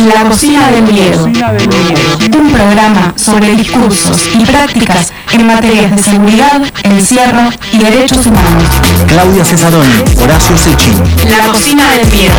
La Cocina del Miedo, un programa sobre discursos y prácticas en materias de seguridad, encierro y derechos humanos. Claudia Cesaroni, Horacio Secchi. La Cocina del Miedo.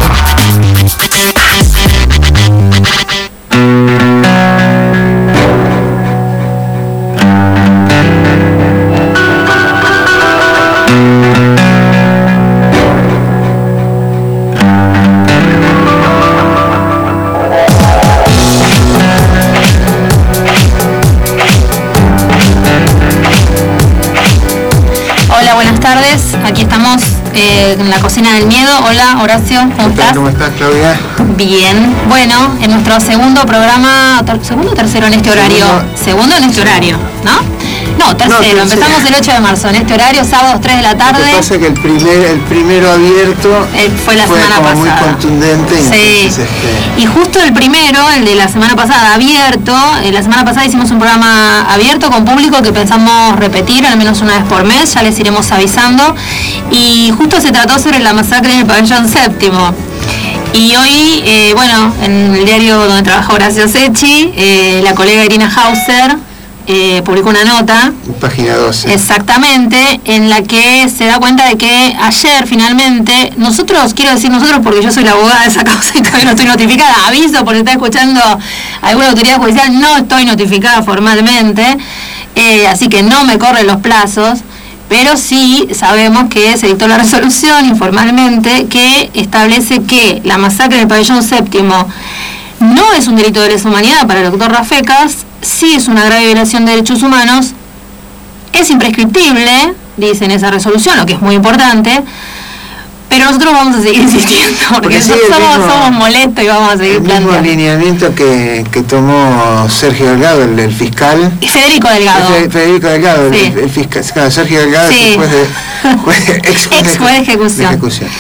Buenas tardes, aquí estamos en la Cocina del Miedo. Hola Horacio, ¿cómo estás? ¿Cómo estás, Claudia? Bien, bueno, en nuestro segundo programa, ¿segundo o tercero en este horario? Segundo en este horario, ¿no? No, tercero, empezamos el 8 de marzo, en este horario, sábados 3 de la tarde. Lo que pasa es que el primero abierto fue la semana como pasada. Muy contundente. Sí. Entonces, Y justo el primero, el de la semana pasada, abierto, la semana pasada hicimos un programa abierto con público que pensamos repetir al menos una vez por mes, ya les iremos avisando. Y justo se trató sobre la masacre en el pabellón séptimo. Y hoy, bueno, en el diario donde trabaja Horacio Secchi, la colega Irina Hauser publicó una nota, página 12. Exactamente, en la que se da cuenta de que ayer finalmente, quiero decir nosotros porque yo soy la abogada de esa causa y todavía no estoy notificada, aviso por si está escuchando alguna autoridad judicial, no estoy notificada formalmente, así que no me corren los plazos, pero sí sabemos que se dictó la resolución informalmente que establece que la masacre del pabellón séptimo no es un delito de lesa humanidad para el doctor Rafecas, sí es una grave violación de derechos humanos, es imprescriptible, dice en esa resolución, lo que es muy importante, pero nosotros vamos a seguir insistiendo, porque somos molestos y vamos a seguir planteando. El mismo alineamiento que tomó Sergio Delgado, el fiscal. Federico Delgado. Federico Delgado, sí. el fiscal. Claro, Sergio Delgado, sí. ex juez de ejecución.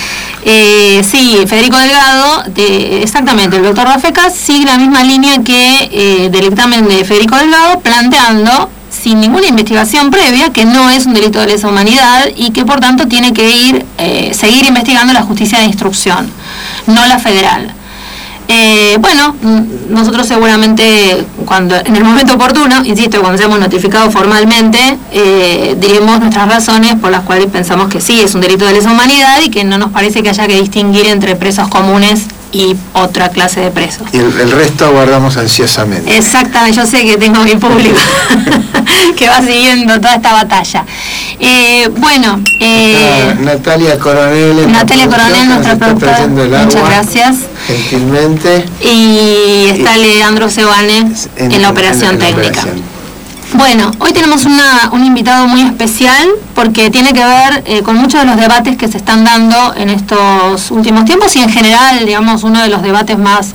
Sí, Federico Delgado, exactamente, el doctor Rafecas sigue la misma línea que del dictamen de Federico Delgado, planteando sin ninguna investigación previa que no es un delito de lesa humanidad y que por tanto tiene que seguir investigando la justicia de instrucción, no la federal. Bueno, nosotros seguramente en el momento oportuno, insisto, cuando seamos notificados formalmente, diremos nuestras razones por las cuales pensamos que sí es un delito de lesa humanidad y que no nos parece que haya que distinguir entre presos comunes y otra clase de presos. Y el resto aguardamos ansiosamente. Exactamente, yo sé que tengo mi público que va siguiendo toda esta batalla. Bueno, Natalia Coronel, nuestra productora, muchas gracias. Gentilmente. Y está Leandro Sebane en la operación técnica. Bueno, hoy tenemos un invitado muy especial porque tiene que ver con muchos de los debates que se están dando en estos últimos tiempos y en general, digamos, uno de los debates más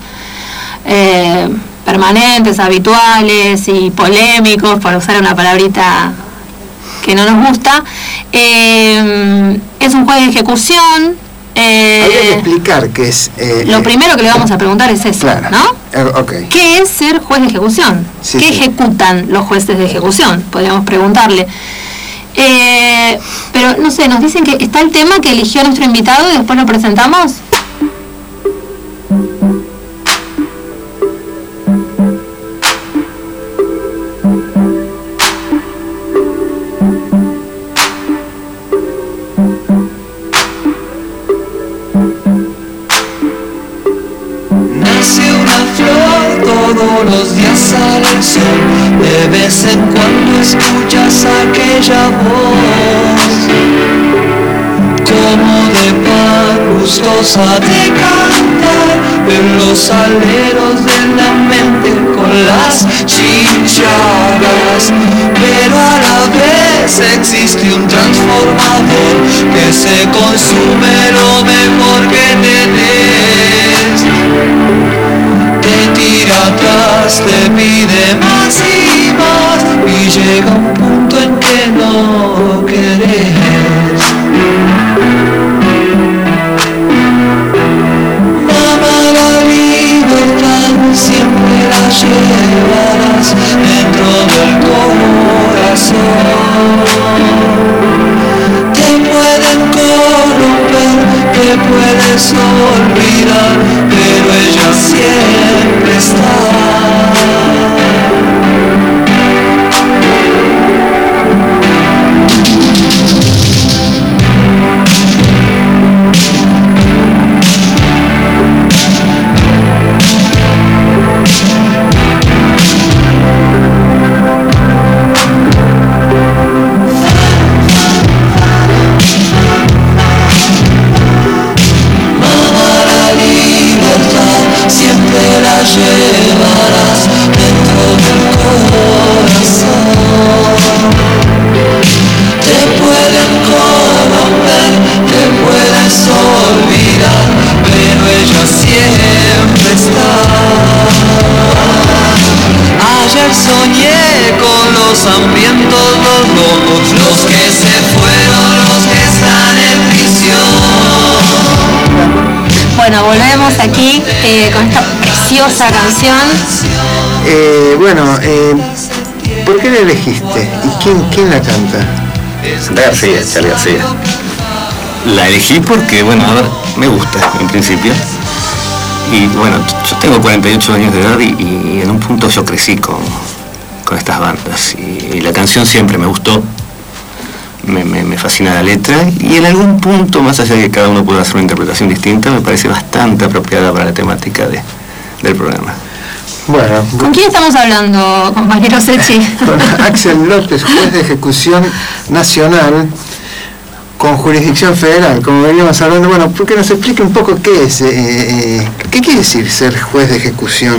permanentes, habituales y polémicos, por usar una palabrita que no nos gusta. Es un juez de ejecución. Habría que explicar qué es... lo primero que le vamos a preguntar es eso, claro, ¿no? Okay. ¿Qué es ser juez de ejecución? Sí, ¿Qué ejecutan los jueces de ejecución? Podríamos preguntarle. Pero no sé, nos dicen que está el tema que eligió nuestro invitado y después lo presentamos. Todos los días sale el sol, de vez en cuando escuchas aquella voz, como de paz gustosa de cantar, en los aleros de la mente con las chinchadas, pero a la vez existe un transformador que se consume lo mejor que tenés. Te tira atrás, te pide más y más y llega un punto en que no querés. Mamá, la libertad siempre la llevarás dentro del corazón. Te pueden corromper, te puedes olvidar, pero ella siempre llevarás dentro del corazón. Te pueden corromper, te puedes olvidar, pero ella siempre está. Ayer soñé con los hambrientos, los locos, los que se fueron, los que están en prisión. Bueno, volvemos aquí con esta preciosa canción. ¿Por qué la elegiste? ¿Y quién la canta? García, Charly García. La elegí porque, bueno, a ver, me gusta en principio. Y bueno, yo tengo 48 años de edad y en un punto yo crecí con estas bandas. Y la canción siempre me gustó. Me fascina la letra. Y en algún punto, más allá de que cada uno pueda hacer una interpretación distinta, me parece bastante apropiada para la temática del programa. Bueno, ¿Con quién estamos hablando, compañero Sechi? con Axel López, juez de ejecución nacional con jurisdicción federal, como veníamos hablando. Bueno, ¿por qué nos explique un poco qué es? ¿Qué quiere decir ser juez de ejecución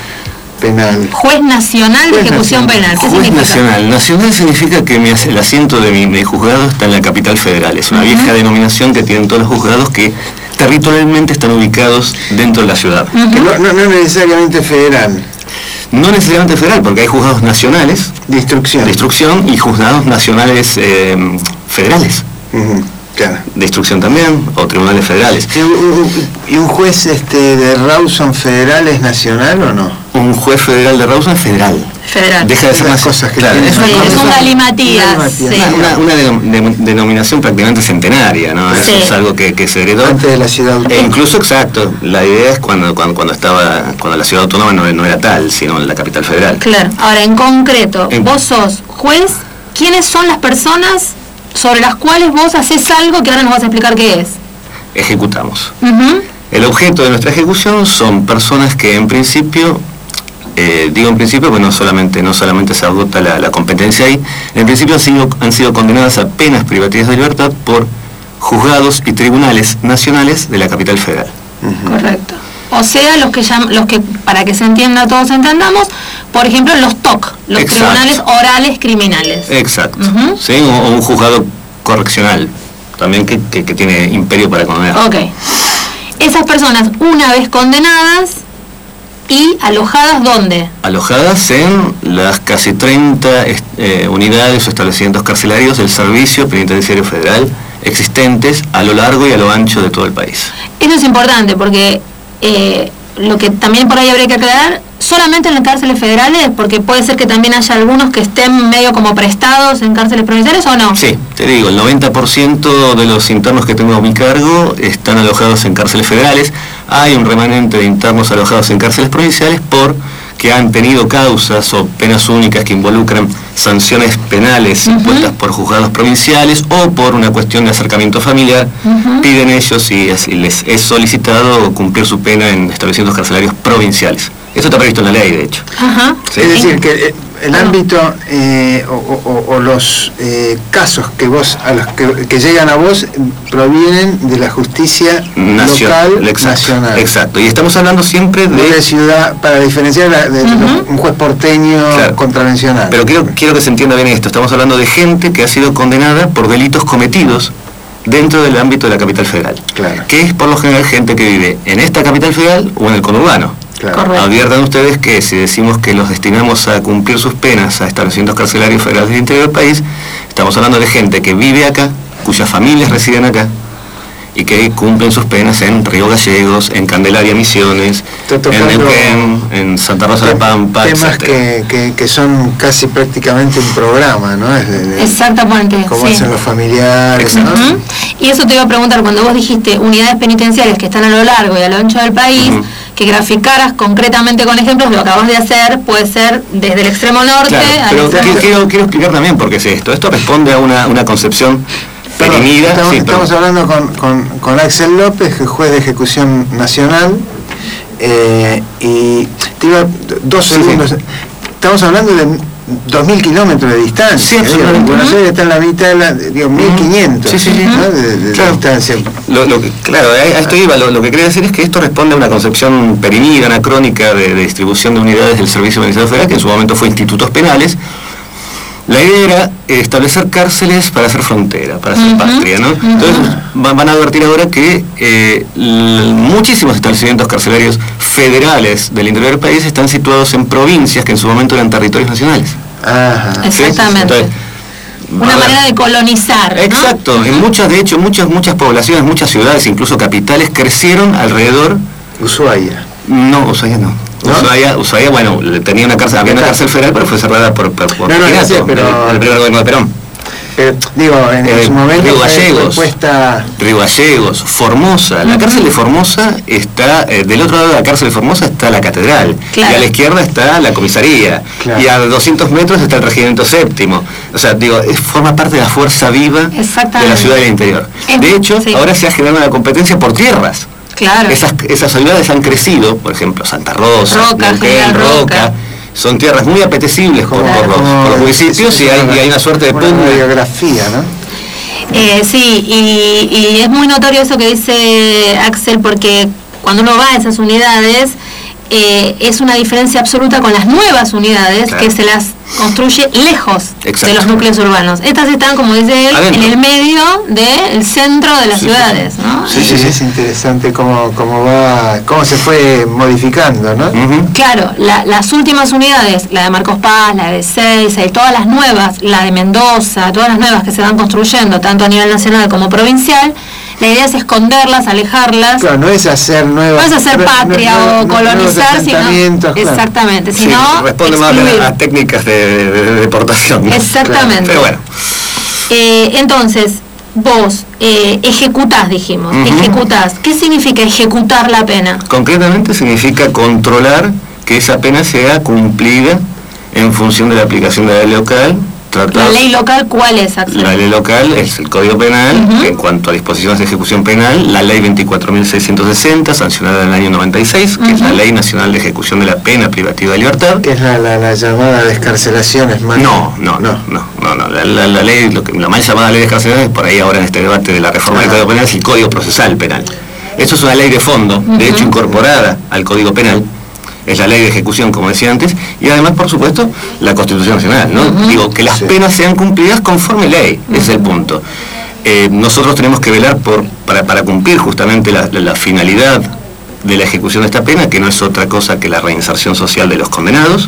penal? Juez nacional de ejecución penal. ¿Qué Juez significa? nacional. Nacional significa que el asiento de mi juzgado está en la capital federal. Es una vieja denominación que tienen todos los juzgados que territorialmente están ubicados dentro de la ciudad. Que no necesariamente federal. No necesariamente federal, porque hay juzgados nacionales De instrucción. y juzgados nacionales federales. Claro. De instrucción también, o tribunales federales. ¿Y un juez de Rawson federal es nacional o no? Un juez federal de Rawson es federal. Federal. Deja de ser Las más cosas que claro, tienen. Sí, es un galimatías. Galimatías. Sí. una denominación prácticamente centenaria, ¿no? Eso Sí. es algo que se heredó. Antes de la ciudad autónoma. E incluso, exacto, la idea es cuando la ciudad autónoma no era tal, sino la capital federal. Claro. Ahora, en concreto, En- vos sos juez. ¿Quiénes son las personas sobre las cuales vos haces algo que ahora nos vas a explicar qué es? Ejecutamos. Ujú. El objeto de nuestra ejecución son personas que en principio, digo en principio, pues no solamente se agota la competencia ahí, en principio han sido condenadas a penas privativas de libertad por juzgados y tribunales nacionales de la capital federal. Correcto. O sea, los que para que se entienda, todos entendamos, por ejemplo, los TOC, los Exacto. tribunales orales criminales. Exacto. Ujú. ¿Sí? O un juzgado correccional, también que tiene imperio para condenar. Ok. Esas personas, una vez condenadas y alojadas, ¿dónde? Alojadas en las casi 30 unidades o establecimientos carcelarios del Servicio Penitenciario Federal existentes a lo largo y a lo ancho de todo el país. Eso es importante porque lo que también por ahí habría que aclarar, solamente en las cárceles federales, porque puede ser que también haya algunos que estén medio como prestados en cárceles provinciales, ¿o no? Sí, te digo, el 90% de los internos que tengo a mi cargo están alojados en cárceles federales. Hay un remanente de internos alojados en cárceles provinciales porque han tenido causas o penas únicas que involucran sanciones penales impuestas por juzgados provinciales o por una cuestión de acercamiento familiar. Piden ellos y les es solicitado cumplir su pena en establecimientos carcelarios provinciales. Eso está previsto en la ley, de hecho. Ajá. Sí. Es decir, que el ámbito o los casos que a los que llegan a vos provienen de la justicia local Exacto, nacional. exacto. Y estamos hablando siempre No de ciudad, para diferenciar de un juez porteño Claro. contravencional. Pero quiero que se entienda bien esto. Estamos hablando de gente que ha sido condenada por delitos cometidos dentro del ámbito de la capital federal. Claro. Que es por lo general gente que vive en esta capital federal o en el conurbano. Claro. Correcto. Adviertan ustedes que si decimos que los destinamos a cumplir sus penas a establecimientos carcelarios federales del interior del país, estamos hablando de gente que vive acá, cuyas familias residen acá y que cumplen sus penas en Río Gallegos, en Candelaria Misiones, Está en tocando Neuquén, en Santa Rosa de la Pampa, temas etcétera. que son casi prácticamente un programa, ¿no? Exactamente. Cómo sí. hacen los familiares, ¿no? Ujú. Y eso te iba a preguntar, cuando vos dijiste unidades penitenciarias que están a lo largo y a lo ancho del país, que graficaras concretamente con ejemplos, lo acabas de hacer, puede ser desde el extremo norte Claro, al pero extremo quiero explicar también por qué es esto. Esto responde a una concepción Perdón, perenida. estamos hablando con Axel López, juez de ejecución nacional, y te iba 2 segundos. Estamos hablando 2.000 kilómetros de distancia. Sí, absolutamente. Buenos Aires está en la mitad de la, 1.500 ¿no? de claro. distancia. Claro, a esto iba. Lo que quería decir es que esto responde a una concepción perimida, anacrónica de distribución de unidades del Servicio Penitenciario Federal, que en su momento fue institutos penales. La idea era establecer cárceles para hacer frontera, para hacer patria, ¿no? Entonces van a advertir ahora que muchísimos establecimientos carcelarios federales del interior del país están situados en provincias que en su momento eran territorios nacionales. Ajá. Exactamente. Entonces, una manera de colonizar, ¿no? Exacto. En muchas poblaciones, muchas ciudades, incluso capitales, crecieron alrededor. Ushuaia. No, Ushuaia no. ¿No? Ushuaia, bueno, tenía una cárcel, había una cárcel federal, pero fue cerrada por no, pero el primer gobierno de Perón. Digo, en su momento Río Gallegos, respuesta... Río Gallegos, Formosa. La cárcel de Formosa está, del otro lado de la cárcel de Formosa está la catedral, claro. Y a la izquierda está la comisaría, claro. Y a 200 metros está el regimiento séptimo. O sea, digo, forma parte de la fuerza viva de la ciudad del interior. De hecho, ahora se ha generado una competencia por tierras. Claro. Esas ciudades han crecido, por ejemplo, Santa Rosa, Roca. Son tierras muy apetecibles por los municipios y hay una suerte de pugna. Biografía, ¿no? Sí, y es muy notorio eso que dice Axel, porque cuando uno va a esas unidades, es una diferencia absoluta con las nuevas unidades, claro. Que se las construye lejos de los núcleos urbanos. Estas están, como dice él, en el medio del centro de las ciudades, ¿no? Sí, es interesante cómo se fue modificando, ¿no? Claro, las últimas unidades, la de Marcos Paz, la de Ezeiza y todas las nuevas, la de Mendoza, todas las nuevas que se van construyendo, tanto a nivel nacional como provincial, la idea es esconderlas, alejarlas. Claro, no es hacer nuevas... No es hacer patria o colonizar, sino... Claro. Exactamente, sino responde más a técnicas de deportación, ¿no? Exactamente. Pero bueno. Entonces, vos ejecutás, dijimos, ejecutás. ¿Qué significa ejecutar la pena? Concretamente significa controlar que esa pena sea cumplida en función de la aplicación de la ley local. ¿La ley local cuál es, Axel? La ley local es el Código Penal, que en cuanto a disposiciones de ejecución penal, la ley 24.660, sancionada en el año 96, que es la Ley Nacional de Ejecución de la Pena Privativa de Libertad. ¿Qué es la llamada descarcelación? No. La ley, la mal llamada ley de descarcelación, por ahí ahora en este debate de la reforma del Código Penal, es el Código Procesal Penal. Esto es una ley de fondo, de hecho incorporada al Código Penal. Es la ley de ejecución, como decía antes, y además, por supuesto, la Constitución Nacional, ¿no? Digo, que las penas sean cumplidas conforme ley, ese es el punto. Nosotros tenemos que velar para cumplir justamente la finalidad de la ejecución de esta pena, que no es otra cosa que la reinserción social de los condenados.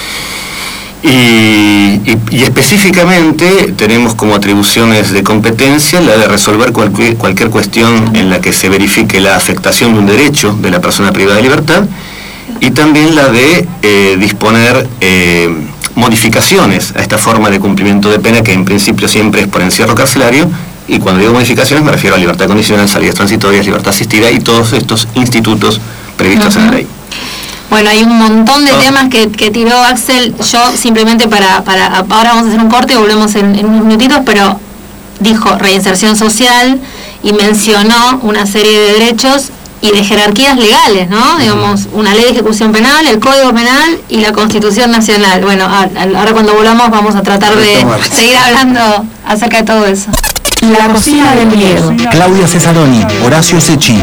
Y específicamente tenemos como atribuciones de competencia la de resolver cualquier cuestión en la que se verifique la afectación de un derecho de la persona privada de libertad, y también la de disponer modificaciones a esta forma de cumplimiento de pena, que en principio siempre es por encierro carcelario, y cuando digo modificaciones me refiero a libertad condicional, salidas transitorias, libertad asistida y todos estos institutos previstos en la ley. Bueno, hay un montón de temas que tiró Axel. Yo simplemente ahora vamos a hacer un corte y volvemos en unos minutitos, pero dijo reinserción social y mencionó una serie de derechos y de jerarquías legales, ¿no? Digamos, una ley de ejecución penal, el Código Penal y la Constitución Nacional. Bueno, ahora cuando volvamos vamos a tratar de seguir hablando acerca de todo eso. La cocina del miedo. Claudia Cesaroni, Horacio Secchi.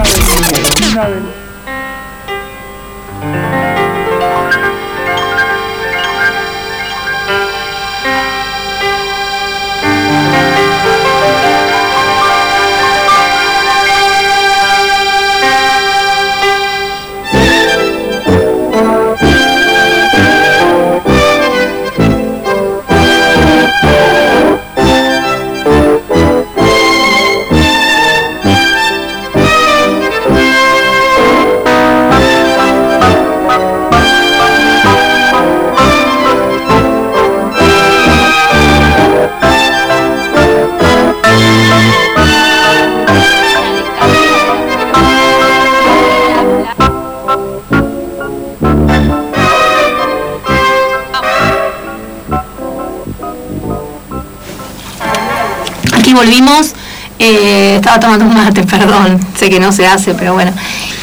Volvimos, estaba tomando un mate, perdón, sé que no se hace, pero bueno.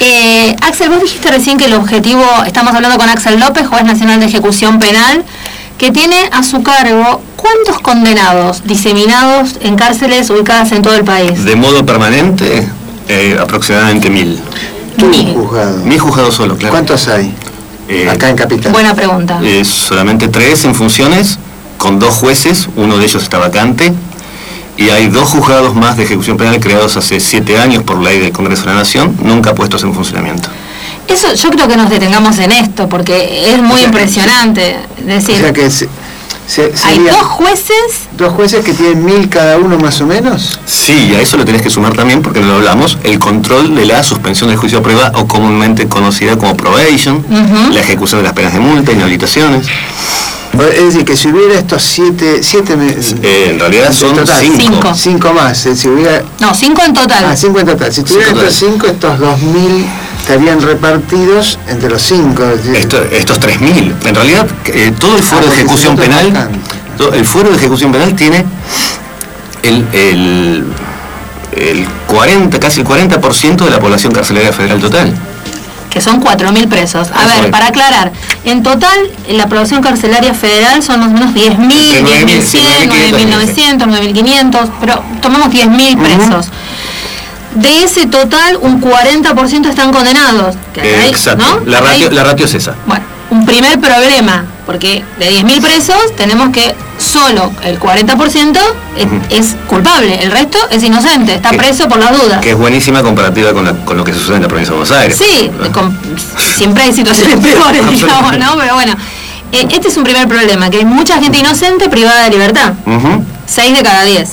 Axel, vos dijiste recién que el objetivo, estamos hablando con Axel López, juez nacional de ejecución penal, que tiene a su cargo ¿cuántos condenados diseminados en cárceles ubicadas en todo el país? De modo permanente, aproximadamente 1000. ¿Tu juzgado? 1000 juzgados solo, claro. ¿Cuántos hay acá en Capital? Buena pregunta. Solamente 3 en funciones, con 2 jueces, uno de ellos está vacante, y hay 2 juzgados más de ejecución penal creados hace 7 años por ley del Congreso de la Nación, nunca puestos en funcionamiento. Eso, yo creo que nos detengamos en esto, porque es muy impresionante. Es decir, o sea que hay 2 jueces. 2 jueces que tienen 1000 cada uno más o menos. Sí, a eso lo tenés que sumar también, porque no lo hablamos, el control de la suspensión del juicio a prueba, o comúnmente conocida como probation, la ejecución de las penas de multa, inhabilitaciones. Es decir, que si hubiera estos 7 en realidad son 5. 5 más. Si hubiera... No, 5 en total. 5 en total. Si tuvieran estos 5, estos 2000 estarían repartidos entre los 5. Estos 3000. En realidad, todo el fuero de ejecución penal, el fuero de ejecución penal tiene el 40, casi el 40% de la población carcelaria federal total. Que son 4000 presos. A ver, para aclarar, en total, la población carcelaria federal son más o menos 10.000, 10.100, 9.900, 9.500, pero tomamos 10.000 presos. De ese total, un 40% están condenados. Exacto, ¿no? La ratio es esa. Bueno, un primer problema, porque de 10.000 presos tenemos que solo el 40% es culpable, el resto es inocente, está preso por las dudas. Que es buenísima comparativa con lo que sucede en la provincia de Buenos Aires. Sí, siempre hay situaciones peores, digamos, ¿no? Pero bueno, este es un primer problema, que hay mucha gente inocente privada de libertad. 6 de cada 10.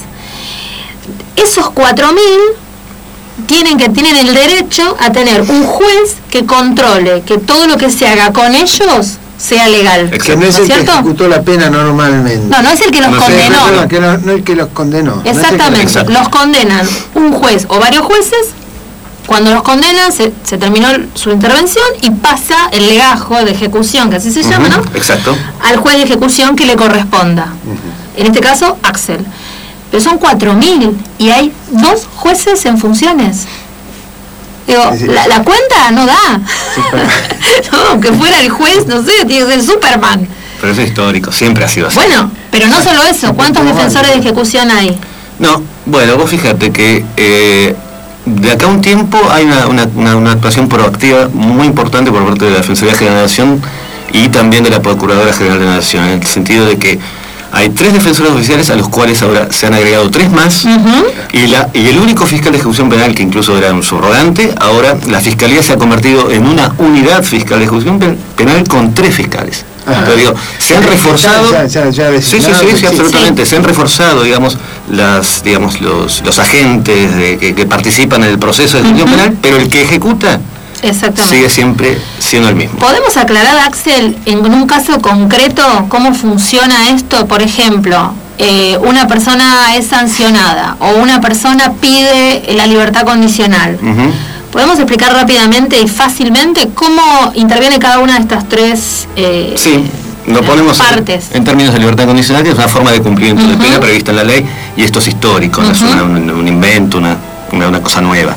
Esos 4000 tienen el derecho a tener un juez que controle que todo lo que se haga con ellos sea legal. Que no es el que ejecutó la pena normalmente. No es el que los condenó. No el que los condenó. Exactamente, los condenan un juez o varios jueces. Cuando los condenan, se terminó su intervención y pasa el legajo de ejecución, que así se llama, ¿no? Exacto. Al juez de ejecución que le corresponda. En este caso, Axel. Pero son 4000 y hay 2 jueces en funciones. Digo, la cuenta no da. No, aunque fuera el juez, no sé, tiene que ser Superman. Pero eso es histórico, siempre ha sido así. Bueno, pero no solo eso, ¿cuántos defensores de ejecución hay? No, bueno, vos fíjate que de acá a un tiempo hay una actuación proactiva muy importante por parte de la Defensoría General de la Nación y también de la Procuradora General de la Nación, en el sentido de que hay 3 defensores oficiales a los cuales ahora se han agregado 3 más y el único fiscal de ejecución penal, que incluso era un subrogante, ahora la Fiscalía se ha convertido en una unidad fiscal de ejecución penal con 3 fiscales. Pero digo, se han reforzado, sí, absolutamente, se han reforzado, digamos, los agentes que participan en el proceso de ejecución penal, pero el que ejecuta sigue siempre siendo el mismo. ¿Podemos aclarar, Axel, en un caso concreto, cómo funciona esto? Por ejemplo, una persona es sancionada o una persona pide la libertad condicional. ¿Podemos explicar rápidamente y fácilmente cómo interviene cada una de estas 3 lo ponemos partes? En términos de libertad condicional, que es una forma de cumplimiento de pena prevista en la ley, y esto es histórico, no es un invento, una cosa nueva.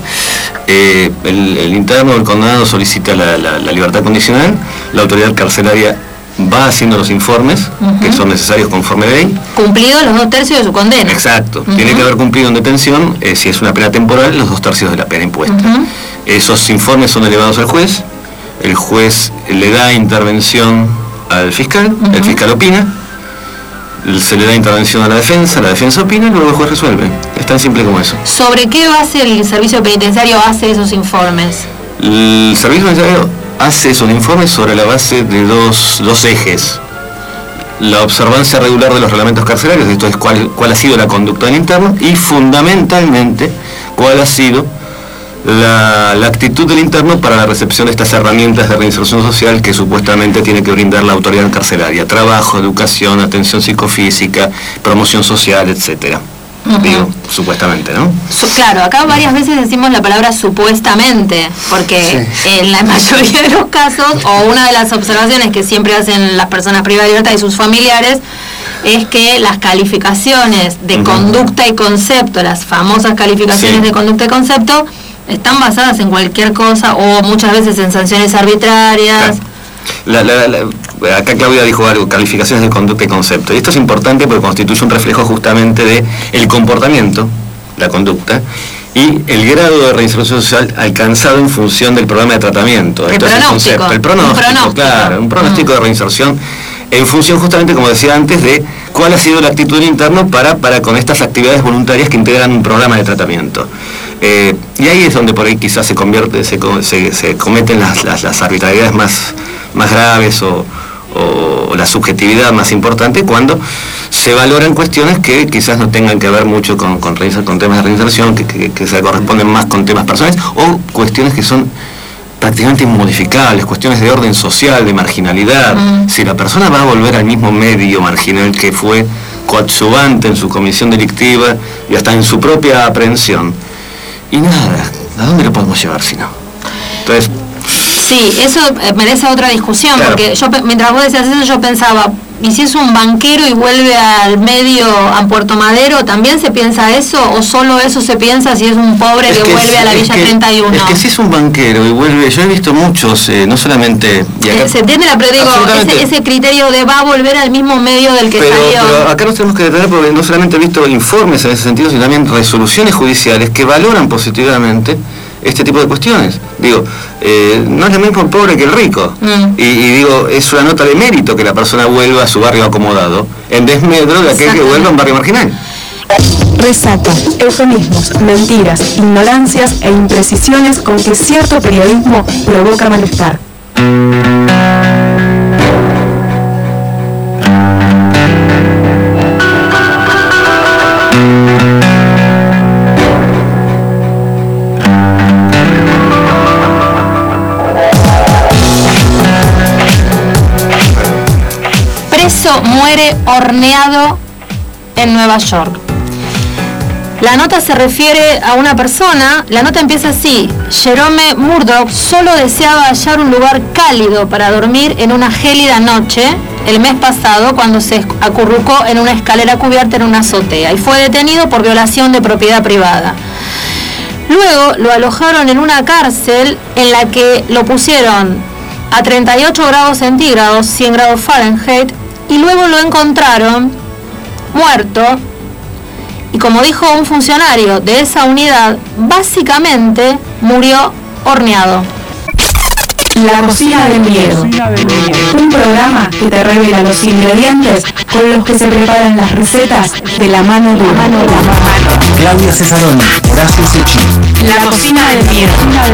El interno del condenado solicita la libertad condicional, la autoridad carcelaria va haciendo los informes que son necesarios conforme a la ley. Cumplido los 2/3 de su condena. Exacto, tiene que haber cumplido en detención, si es una pena temporal, los 2/3 de la pena impuesta. Esos informes son elevados al juez, el juez le da intervención al fiscal, el fiscal opina, se le da intervención a la defensa opina y luego el juez resuelve. Es tan simple como eso. ¿Sobre qué base el servicio penitenciario hace esos informes? El servicio penitenciario hace esos informes sobre la base de dos ejes. La observancia regular de los reglamentos carcelarios, esto es cuál ha sido la conducta del interno, y fundamentalmente cuál ha sido la actitud del interno para la recepción de estas herramientas de reinserción social que supuestamente tiene que brindar la autoridad carcelaria: trabajo, educación, atención psicofísica, promoción social, etcétera. Digo, supuestamente, ¿no? Claro, acá varias veces decimos la palabra supuestamente, porque en la mayoría de los casos, o una de las observaciones que siempre hacen las personas privadas de libertad y sus familiares, es que las calificaciones de conducta y concepto, las famosas calificaciones de conducta y concepto, están basadas en cualquier cosa o muchas veces en sanciones arbitrarias. acá Claudia dijo algo, calificaciones de conducta y concepto. Y esto es importante porque constituye un reflejo justamente de el comportamiento, la conducta, y el grado de reinserción social alcanzado en función del programa de tratamiento. El pronóstico. El pronóstico, claro, un pronóstico de reinserción en función justamente, como decía antes, de cuál ha sido la actitud interna para con estas actividades voluntarias que integran un programa de tratamiento. Y ahí es donde por ahí quizás se cometen las arbitrariedades más graves o la subjetividad más importante, cuando se valoran cuestiones que quizás no tengan que ver mucho con temas de reinserción, que se corresponden más con temas personales, o cuestiones que son prácticamente inmodificables, cuestiones de orden social, de marginalidad. Si la persona va a volver al mismo medio marginal que fue coadyuvante en su comisión delictiva y hasta en su propia aprehensión, y nada, ¿a dónde lo podemos llevar si no? Entonces, sí, eso merece otra discusión, claro. Porque yo, mientras vos decías eso, yo pensaba, ¿y si es un banquero y vuelve al medio, a Puerto Madero, también se piensa eso? ¿O solo eso se piensa si es un pobre que vuelve a la Villa 31? Es que si es un banquero y vuelve, yo he visto muchos, no solamente... ¿Se entiende pero digo, ese criterio de va a volver al mismo medio del que salió? Pero acá nos tenemos que detener porque no solamente he visto informes en ese sentido, sino también resoluciones judiciales que valoran positivamente este tipo de cuestiones. Digo, no es lo mismo el pobre que el rico. Y digo, es una nota de mérito que la persona vuelva a su barrio acomodado, en desmedro de aquel que vuelva a un barrio marginal. Resaca, eufemismos, mentiras, ignorancias e imprecisiones con que cierto periodismo provoca malestar. Muere horneado en Nueva York. La nota se refiere a una persona, la nota empieza así: Jerome Murdoch solo deseaba hallar un lugar cálido para dormir en una gélida noche el mes pasado, cuando se acurrucó en una escalera cubierta en una azotea y fue detenido por violación de propiedad privada. Luego lo alojaron en una cárcel en la que lo pusieron a 38 grados centígrados, 100 grados Fahrenheit, y luego lo encontraron muerto, y como dijo un funcionario de esa unidad, básicamente murió horneado. La cocina del miedo, un programa que te revela los ingredientes con los que se preparan las recetas de la mano de la mano. Claudia Cesaroni, Horacio Secchi. La cocina del miedo.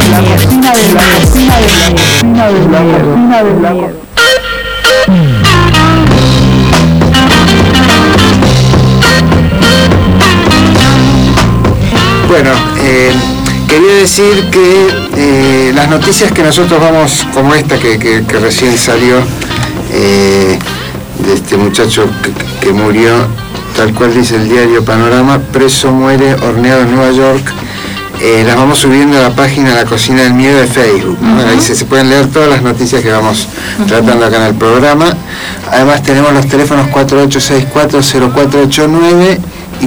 Bueno, quería decir que las noticias que nosotros vamos, como esta que recién salió, de este muchacho que murió, tal cual dice el diario Panorama, preso muere horneado en Nueva York, las vamos subiendo a la página La Cocina del Miedo de Facebook, ¿no? Ahí se pueden leer todas las noticias que vamos tratando acá en el programa. Además tenemos los teléfonos 4864-0489 y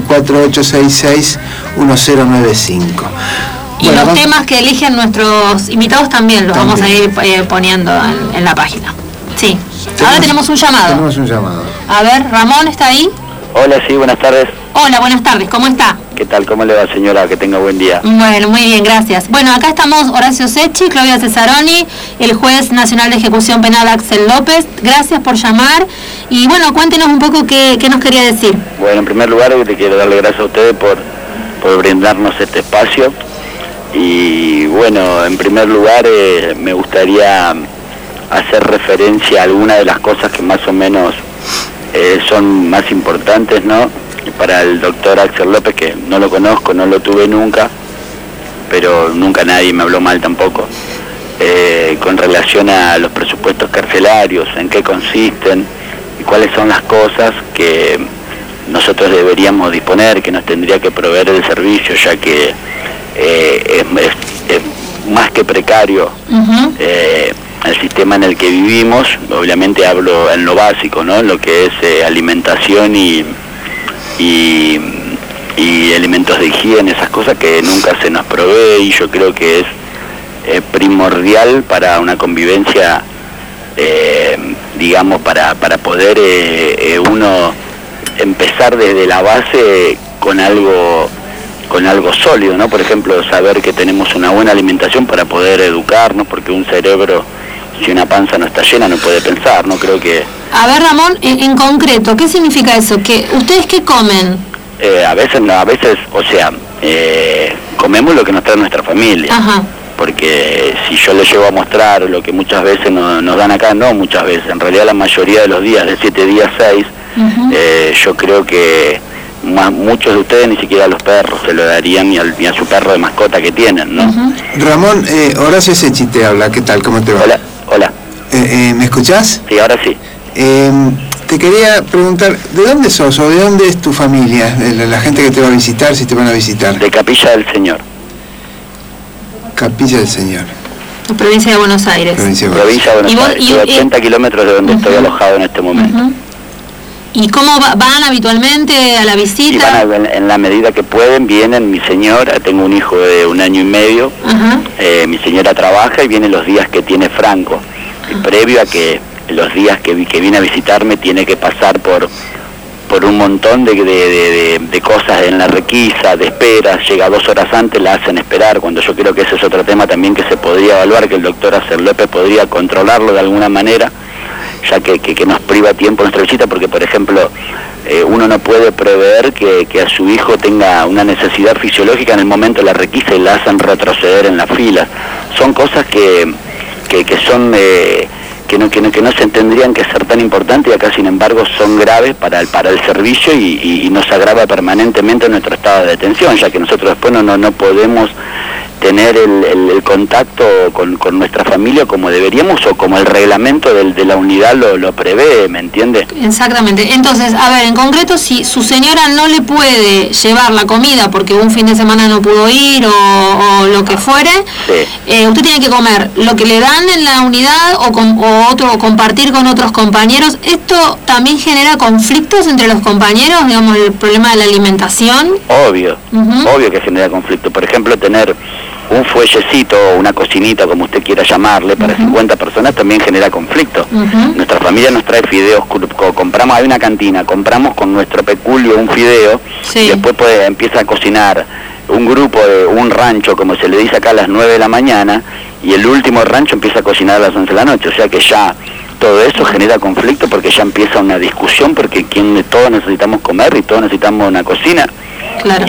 4866-1095. Y bueno, los temas que eligen nuestros invitados también los vamos a ir poniendo en la página. Sí. Ahora tenemos un llamado. Tenemos un llamado. A ver, Ramón, ¿está ahí? Hola, sí, buenas tardes. Hola, buenas tardes, ¿cómo está? ¿Qué tal? ¿Cómo le va, señora? Que tenga buen día. Bueno, muy bien, gracias. Bueno, acá estamos Horacio Secchi, Claudia Cesaroni, el juez nacional de ejecución penal Axel López. Gracias por llamar. Y bueno, cuéntenos un poco qué nos quería decir. Bueno, en primer lugar, te quiero darle gracias a ustedes por brindarnos este espacio. Y bueno, en primer lugar, me gustaría hacer referencia a algunas de las cosas que más o menos son más importantes, ¿no? Para el doctor Axel López, que no lo conozco, no lo tuve nunca, pero nunca nadie me habló mal tampoco, con relación a los presupuestos carcelarios, en qué consisten y cuáles son las cosas que nosotros deberíamos disponer, que nos tendría que proveer el servicio, ya que es más que precario el sistema en el que vivimos. Obviamente hablo en lo básico, ¿no? En lo que es alimentación y elementos de higiene, esas cosas que nunca se nos provee, y yo creo que es primordial para una convivencia digamos, para poder uno empezar desde la base con algo sólido, ¿no? Por ejemplo, saber que tenemos una buena alimentación para poder educarnos, porque un cerebro, si una panza no está llena, no puede pensar, ¿no? Creo que... A ver, Ramón, en concreto, ¿qué significa eso? ¿Que ustedes qué comen? A veces, o sea, comemos lo que nos trae nuestra familia. Ajá. Porque si yo les llevo a mostrar lo que muchas veces nos dan acá, no muchas veces, en realidad la mayoría de los días, de 7 días, 6, yo creo que muchos de ustedes ni siquiera a los perros se lo darían ni a su perro de mascota que tienen, ¿no? Ramón, Horacio Secchi te habla, ¿qué tal? ¿Cómo te va? Hola. ¿Me escuchás? Sí, ahora sí. Te quería preguntar, ¿de dónde sos o de dónde es tu familia? La gente que te va a visitar, si te van a visitar. De Capilla del Señor. Capilla del Señor. Provincia de Buenos Aires. Provincia de Buenos Aires. Estoy a 80 kilómetros de donde estoy alojado en este momento. ¿Y cómo van habitualmente a la visita? Y van en la medida que pueden, vienen. Mi señora, tengo un hijo de 1 año y medio, mi señora trabaja y viene los días que tiene Franco. Y previo a que los días que viene a visitarme tiene que pasar por un montón de cosas en la requisa, de esperas, llega 2 horas antes, la hacen esperar, cuando yo creo que ese es otro tema también que se podría evaluar, que el doctor Acer López podría controlarlo de alguna manera, ya que nos priva tiempo nuestra visita, porque por ejemplo uno no puede prever que a su hijo tenga una necesidad fisiológica en el momento de la requisa y la hacen retroceder en la fila. Son cosas que son... que no se tendrían que ser tan importantes y acá sin embargo son graves para el servicio y nos agrava permanentemente nuestro estado de detención, ya que nosotros después no podemos tener el contacto con nuestra familia como deberíamos o como el reglamento de la unidad lo prevé, ¿me entiende? Exactamente. Entonces, a ver, en concreto, si su señora no le puede llevar la comida porque un fin de semana no pudo ir o lo que fuere, usted tiene que comer lo que le dan en la unidad o compartir con otros compañeros. ¿Esto también genera conflictos entre los compañeros, digamos, el problema de la alimentación? Obvio que genera conflicto. Por ejemplo, tener un fuellecito o una cocinita, como usted quiera llamarle, para 50 personas también genera conflicto. Nuestra familia nos trae fideos, compramos, hay una cantina, compramos con nuestro peculio un fideo y después empieza a cocinar un grupo de un rancho, como se le dice acá, a las 9 de la mañana y el último rancho empieza a cocinar a las 11 de la noche, o sea que ya todo eso genera conflicto porque ya empieza una discusión porque todos necesitamos comer y todos necesitamos una cocina. Claro.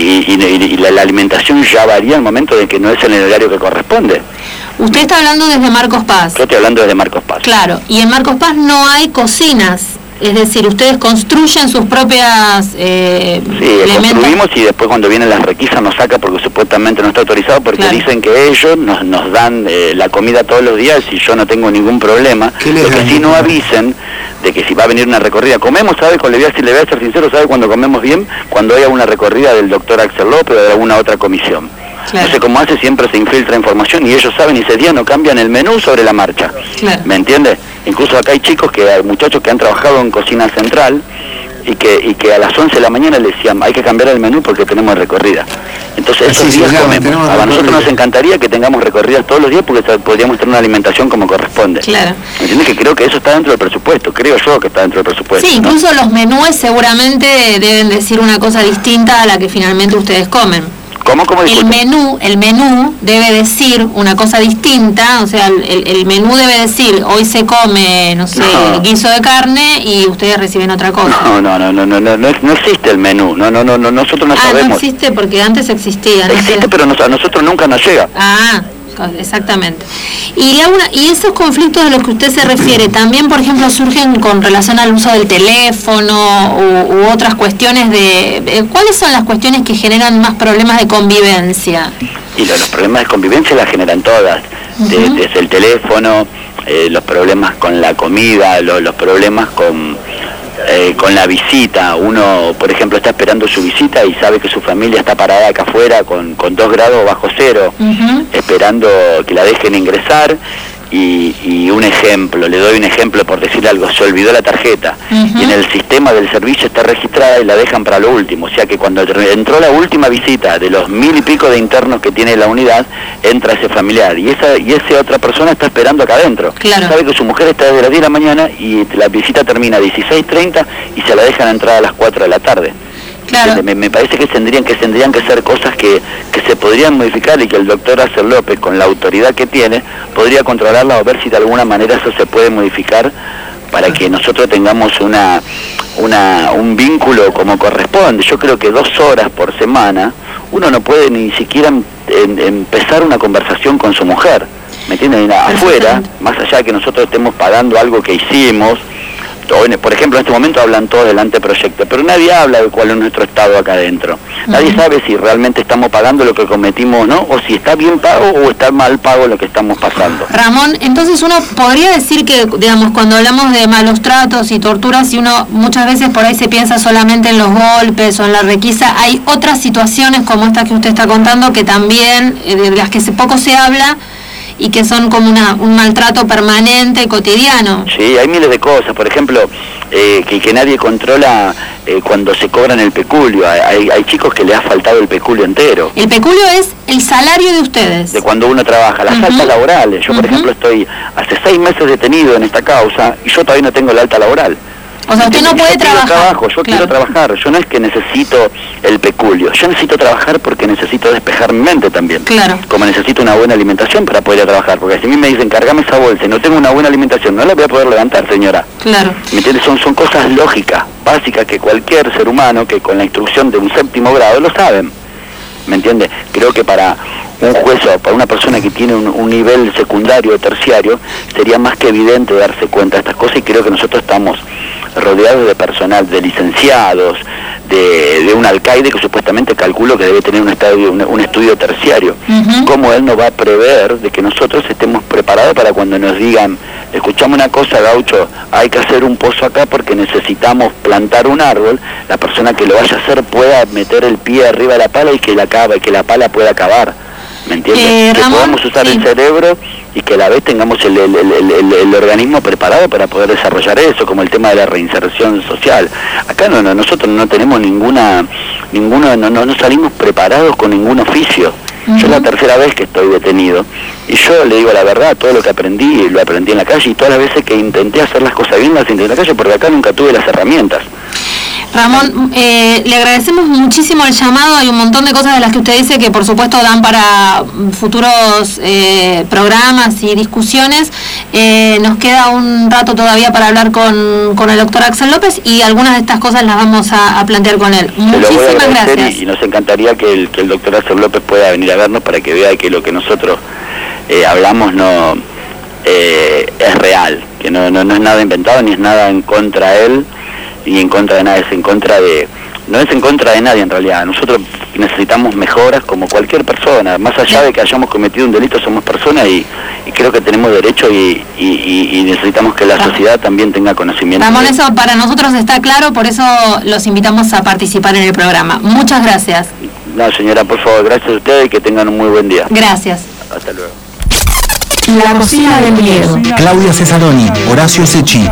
Y la alimentación ya varía al momento de que no es en el horario que corresponde. Usted está hablando desde Marcos Paz. Yo estoy hablando desde Marcos Paz. Claro, y en Marcos Paz no hay cocinas, es decir, ustedes construyen sus propias construimos y después cuando vienen las requisas nos saca porque supuestamente no está autorizado porque dicen que ellos nos dan la comida todos los días y yo no tengo ningún problema. Lo que sí no avisen de que si va a venir una recorrida, comemos, ¿sabe? Le voy a ser sincero, ¿sabe cuando comemos bien? Cuando haya una recorrida del doctor Axel López o de alguna otra comisión. No sé cómo hace, siempre se infiltra información y ellos saben y ese día no cambian el menú sobre la marcha. ¿Me entiende? Incluso acá hay hay muchachos que han trabajado en cocina central y que a las 11 de la mañana le decían hay que cambiar el menú porque tenemos recorrida. Entonces esos días comemos. A nosotros nos encantaría que tengamos recorridas todos los días porque podríamos tener una alimentación como corresponde. Claro. ¿Me entiendes? Que creo que eso está dentro del presupuesto, creo yo que está dentro del presupuesto. Sí, incluso los menúes seguramente deben decir una cosa distinta a la que finalmente ustedes comen. ¿Cómo el menú debe decir una cosa distinta, o sea, el menú debe decir, hoy se come, no sé, guiso de carne y ustedes reciben otra cosa. No existe el menú, nosotros no sabemos. No existe porque antes existía. Existe, pero a nosotros nunca nos llega. Exactamente. Y esos conflictos de los que usted se refiere, también, por ejemplo, surgen con relación al uso del teléfono u otras cuestiones ¿cuáles son las cuestiones que generan más problemas de convivencia? Y los problemas de convivencia las generan todas, desde el teléfono, los problemas con la comida, los problemas con la visita. Uno, por ejemplo, está esperando su visita y sabe que su familia está parada acá afuera con 2 grados bajo cero, esperando que la dejen ingresar y un ejemplo, le doy un ejemplo por decir algo, se olvidó la tarjeta y en el sistema del servicio está registrada y la dejan para lo último, o sea que cuando entró la última visita de los 1000 y pico de internos que tiene la unidad, entra ese familiar y esa otra persona está esperando acá adentro, sabe que su mujer está desde las 10 de la mañana y la visita termina a 16:30 y se la dejan entrar a las 4 de la tarde. Claro. Me parece que tendrían que ser cosas que se podrían modificar y que el doctor Axel López, con la autoridad que tiene, podría controlarla o ver si de alguna manera eso se puede modificar para que nosotros tengamos un vínculo como corresponde. Yo creo que 2 horas por semana uno no puede ni siquiera empezar una conversación con su mujer, ¿me entienden? Afuera, más allá de que nosotros estemos pagando algo que hicimos. Por ejemplo, en este momento hablan todos del anteproyecto, pero nadie habla de cuál es nuestro estado acá adentro. Nadie sabe si realmente estamos pagando lo que cometimos o no, o si está bien pago o está mal pago lo que estamos pasando. Ramón, entonces uno podría decir que, digamos, cuando hablamos de malos tratos y torturas, y uno muchas veces por ahí se piensa solamente en los golpes o en la requisa, hay otras situaciones como esta que usted está contando que también, de las que poco se habla, y que son como un maltrato permanente, cotidiano. Sí, hay miles de cosas, por ejemplo, que nadie controla cuando se cobran el peculio. Hay chicos que le ha faltado el peculio entero. El peculio es el salario de ustedes. De cuando uno trabaja, las altas laborales. Yo, por ejemplo, estoy hace 6 meses detenido en esta causa y yo todavía no tengo la alta laboral. O sea, usted no puede trabajar. Yo quiero trabajar, yo no es que necesito el peculio, yo necesito trabajar porque necesito despejar mi mente también. Claro. Como necesito una buena alimentación para poder trabajar, porque si a mí me dicen, cargame esa bolsa y no tengo una buena alimentación, no la voy a poder levantar, señora. Claro. ¿Me entiendes? Son cosas lógicas, básicas, que cualquier ser humano que con la instrucción de un 7º grado lo saben. ¿Me entiende? Creo que para un juez o para una persona que tiene un nivel secundario o terciario, sería más que evidente darse cuenta de estas cosas, y creo que nosotros estamos rodeados de personal, de licenciados, de un alcaide que supuestamente calculo que debe tener un estudio terciario. ¿Cómo él nos va a prever de que nosotros estemos preparados para cuando nos digan, escuchame una cosa, gaucho, hay que hacer un pozo acá porque necesitamos plantar un árbol, la persona que lo vaya a hacer pueda meter el pie arriba de la pala y que la pala pueda acabar? ¿Me entiendes? Que Ramón, podamos usar el cerebro y que a la vez tengamos el organismo preparado para poder desarrollar eso, como el tema de la reinserción social. Acá nosotros no tenemos no salimos preparados con ningún oficio. Yo es la 3ª vez que estoy detenido y yo le digo la verdad, todo lo que aprendí, lo aprendí en la calle, y todas las veces que intenté hacer las cosas bien las intenté en la calle porque acá nunca tuve las herramientas. Ramón, le agradecemos muchísimo el llamado. Hay un montón de cosas de las que usted dice que por supuesto dan para futuros programas y discusiones. Nos queda un rato todavía para hablar con el doctor Axel López, y algunas de estas cosas las vamos a plantear con él. Muchísimas gracias. Y nos encantaría que el doctor Axel López pueda venir a vernos para que vea que lo que nosotros hablamos es real, que no es nada inventado ni es nada en contra de él y en contra de nada, no es en contra de nadie en realidad. Nosotros necesitamos mejoras como cualquier persona, más allá de que hayamos cometido un delito, somos personas y creo que tenemos derecho y necesitamos que la sociedad también tenga conocimiento. Ramón, eso para nosotros está claro, por eso los invitamos a participar en el programa. Muchas gracias. No, señora, por favor, gracias a ustedes y que tengan un muy buen día. Gracias. Hasta luego. La cocina del miedo. Claudia Cesaroni, Horacio Secchi.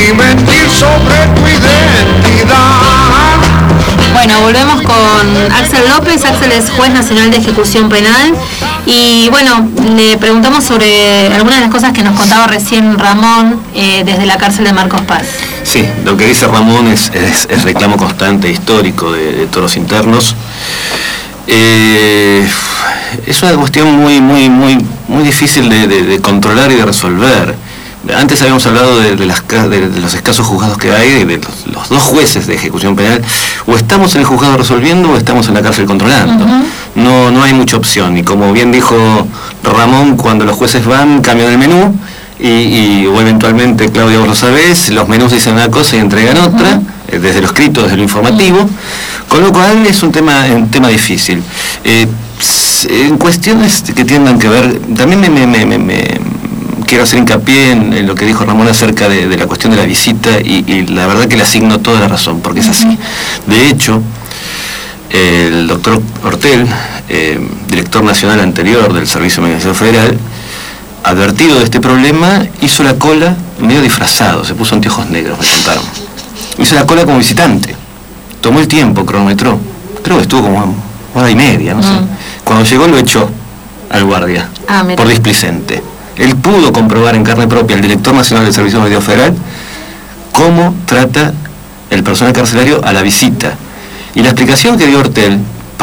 y mentir sobre tu identidad. Bueno, volvemos con Axel López. Axel es juez nacional de ejecución penal y bueno, le preguntamos sobre algunas de las cosas que nos contaba recién Ramón desde la cárcel de Marcos Paz. Sí, lo que dice Ramón es reclamo constante histórico de todos los internos. Es una cuestión muy difícil de controlar y de resolver. Antes habíamos hablado de los escasos juzgados que hay, de los dos jueces de ejecución penal. O estamos en el juzgado resolviendo o estamos en la cárcel controlando. No hay mucha opción. Y como bien dijo Ramón, cuando los jueces van, cambian el menú o eventualmente, Claudia, vos lo sabés, los menús dicen una cosa y entregan otra, desde lo escrito, desde lo informativo. Con lo cual es un tema difícil. En cuestiones que tiendan que ver, también me quiero hacer hincapié en lo que dijo Ramón acerca de la cuestión de la visita y la verdad que le asigno toda la razón, porque es así. De hecho, el doctor Hortel, director nacional anterior del Servicio de Mediación Federal, advertido de este problema, hizo la cola medio disfrazado, se puso anteojos negros, me contaron. Hizo la cola como visitante, tomó el tiempo, cronometró, creo que estuvo como hora y media, no sé. Cuando llegó lo echó al guardia, por displicente. Él pudo comprobar en carne propia, el director nacional del Servicio de Mediación Federal, cómo trata el personal carcelario a la visita. Y la explicación que dio Hortel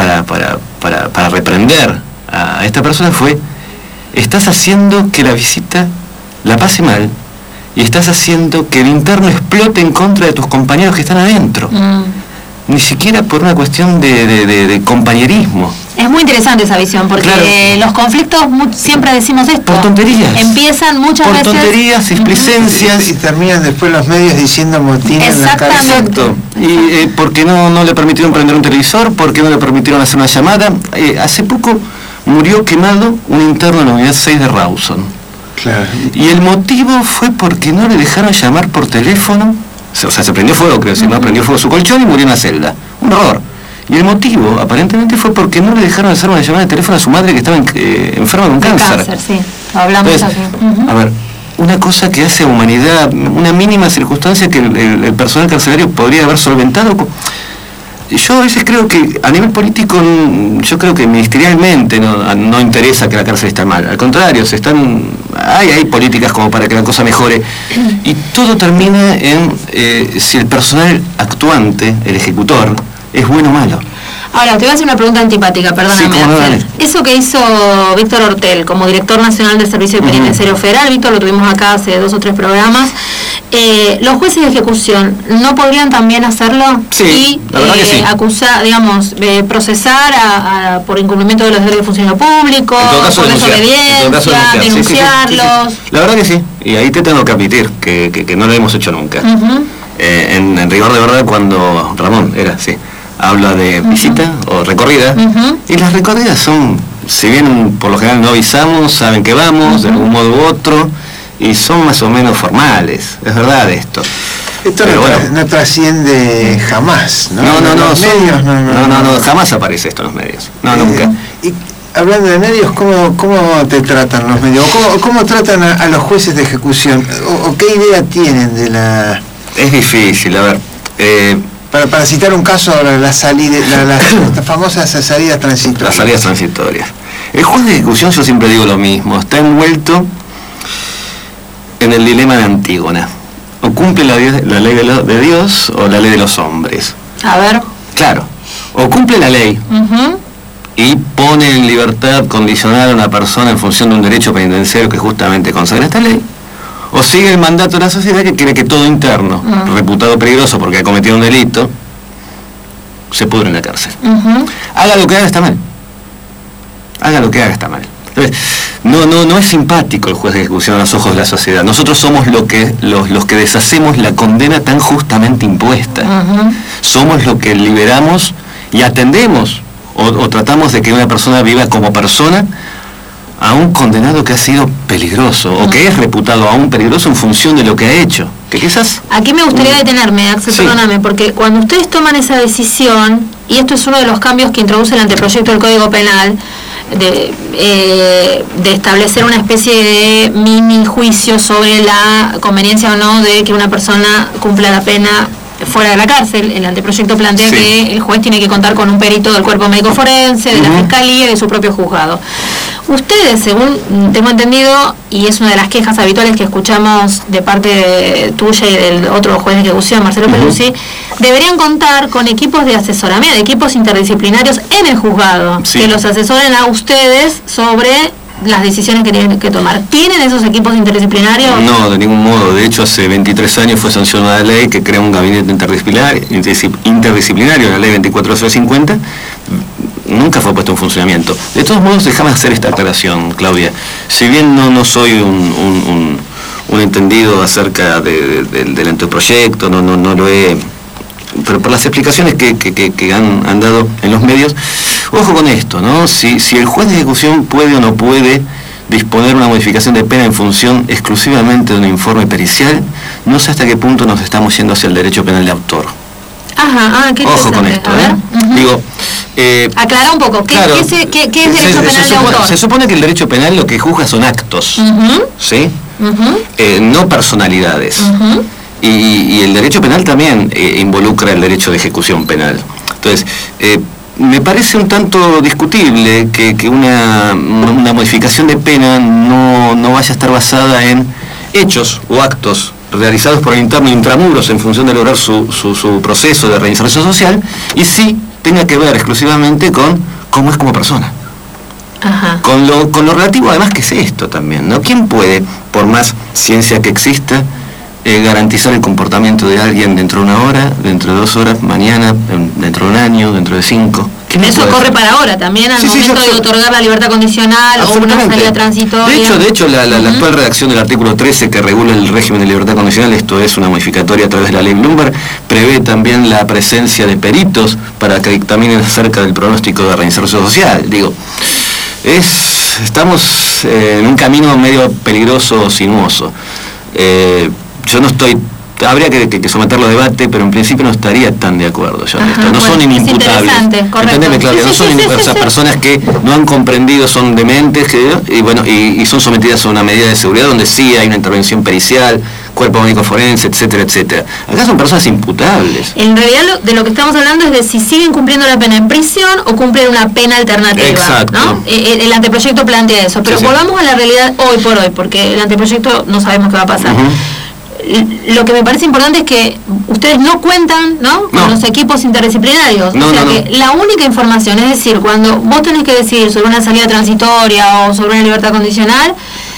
para reprender a esta persona fue: estás haciendo que la visita la pase mal y estás haciendo que el interno explote en contra de tus compañeros que están adentro. Ni siquiera por una cuestión de compañerismo. Es muy interesante esa visión, porque claro, los conflictos, siempre decimos esto, por tonterías. Empiezan muchas veces... Por tonterías, displicencias. Y terminan después los medios diciendo motín en la cárcel. Exacto. Y ¿por qué no le permitieron prender un televisor? ¿Por qué no le permitieron hacer una llamada? Hace poco murió quemado un interno en la unidad 6 de Rawson. Claro. Y el motivo fue porque no le dejaron llamar por teléfono. O sea, se prendió fuego, creo, no prendió fuego su colchón y murió en la celda. Un horror. Y el motivo, aparentemente, fue porque no le dejaron hacer una llamada de teléfono a su madre que estaba enferma de un cáncer. Sí, hablamos entonces, aquí. A ver, una cosa que hace a humanidad, una mínima circunstancia que el personal carcelario podría haber solventado. Yo a veces creo que a nivel político, yo creo que ministerialmente no interesa que la cárcel esté mal. Al contrario, hay políticas como para que la cosa mejore. Y todo termina en si el personal actuante, el ejecutor, es bueno o malo. Ahora, te voy a hacer una pregunta antipática, perdóname. Sí, eso que hizo Víctor Hortel como director nacional del Servicio Penitenciario Federal, Víctor lo tuvimos acá hace 2 o 3 programas, ¿los jueces de ejecución no podrían también hacerlo? Sí, la verdad que sí. Acusar, digamos, procesar por incumplimiento de los deberes de funcionario público, por desobediencia, denunciarlos. Sí. La verdad que sí, y ahí te tengo que admitir que no lo hemos hecho nunca. En rigor de verdad, cuando Ramón habla de visita o recorrida, y las recorridas son, si bien por lo general no avisamos, saben que vamos de algún modo u otro, y son más o menos formales, es verdad esto. Esto no trasciende jamás, ¿no? No, jamás aparece esto en los medios, nunca. Y hablando de medios, ¿cómo te tratan los medios? ¿Cómo tratan a los jueces de ejecución? ¿O qué idea tienen de la...? Es difícil, a ver... Para citar un caso, las famosas salidas transitorias. Las salidas transitorias. El juez de ejecución, yo siempre digo lo mismo, está envuelto en el dilema de Antígona. O cumple la ley de Dios o la ley de los hombres. A ver. Claro. O cumple la ley y pone en libertad condicional a una persona en función de un derecho penitenciario que justamente consagra esta ley. O sigue el mandato de la sociedad que quiere que todo interno, reputado peligroso porque ha cometido un delito, se pudre en la cárcel. Haga lo que haga, está mal. Haga lo que haga, está mal. Entonces, no es simpático el juez de ejecución a los ojos de la sociedad. Nosotros somos los que deshacemos la condena tan justamente impuesta. Somos los que liberamos y atendemos o tratamos de que una persona viva como persona a un condenado que ha sido peligroso o que es reputado aún peligroso en función de lo que ha hecho. Que quizás... Aquí me gustaría detenerme, Axel, perdóname, porque cuando ustedes toman esa decisión, y esto es uno de los cambios que introduce el anteproyecto del Código Penal, de establecer una especie de mini juicio sobre la conveniencia o no de que una persona cumpla la pena fuera de la cárcel. El anteproyecto plantea que el juez tiene que contar con un perito del cuerpo médico forense, de la fiscalía y de su propio juzgado. Ustedes, según tengo entendido, y es una de las quejas habituales que escuchamos de parte tuya y del otro juez de ejecución, Marcelo Peluzzi, deberían contar con equipos de asesoramiento, equipos interdisciplinarios en el juzgado, que los asesoren a ustedes sobre las decisiones que tienen que tomar. ¿Tienen esos equipos interdisciplinarios? No, de ningún modo. De hecho, hace 23 años fue sancionada la ley que crea un gabinete interdisciplinario, la ley 24050, nunca fue puesto en funcionamiento. De todos modos, déjame hacer esta aclaración, Claudia. Si bien no soy un entendido acerca del anteproyecto, no lo he... pero por las explicaciones que han dado en los medios, ojo con esto, ¿no? Si el juez de ejecución puede o no puede disponer una modificación de pena en función exclusivamente de un informe pericial, no sé hasta qué punto nos estamos yendo hacia el derecho penal de autor. Ajá, qué ojo con esto, Digo, aclara un poco, ¿qué es derecho penal de autor? Se supone que el derecho penal lo que juzga son actos, ¿sí? No personalidades. Y el derecho penal también involucra el derecho de ejecución penal. Entonces, me parece un tanto discutible que una modificación de pena no vaya a estar basada en hechos o actos realizados por el interno e intramuros en función de lograr su proceso de reinserción social, y sí tenga que ver exclusivamente con cómo es como persona. Con lo relativo además que es esto también, ¿no? ¿Quién puede, por más ciencia que exista, garantizar el comportamiento de alguien dentro de 1 hora, dentro de 2 horas, mañana, dentro de 1 año, dentro de 5? Eso corre para ahora también, al momento de otorgar la libertad condicional o una salida transitoria. De hecho la actual redacción del artículo 13 que regula el régimen de libertad condicional, esto es una modificatoria a través de la ley Bloomberg, prevé también la presencia de peritos para que dictaminen acerca del pronóstico de reinserción social. Digo, estamos en un camino medio peligroso o sinuoso. Yo no estoy, habría que someterlo a debate, pero en principio no estaría tan de acuerdo yo en esto. No son inimputables. Entendeme, Claudia, no son esas personas que no han comprendido, son dementes, y son sometidas a una medida de seguridad donde sí hay una intervención pericial, cuerpo médico forense, etcétera, etcétera. Acá son personas imputables. En realidad de lo que estamos hablando es de si siguen cumpliendo la pena en prisión o cumplen una pena alternativa. Exacto. ¿No? El anteproyecto plantea eso, pero volvamos a la realidad hoy por hoy, porque el anteproyecto no sabemos qué va a pasar. Lo que me parece importante es que ustedes no cuentan, con los equipos interdisciplinarios. Que la única información, es decir, cuando vos tenés que decidir sobre una salida transitoria o sobre una libertad condicional,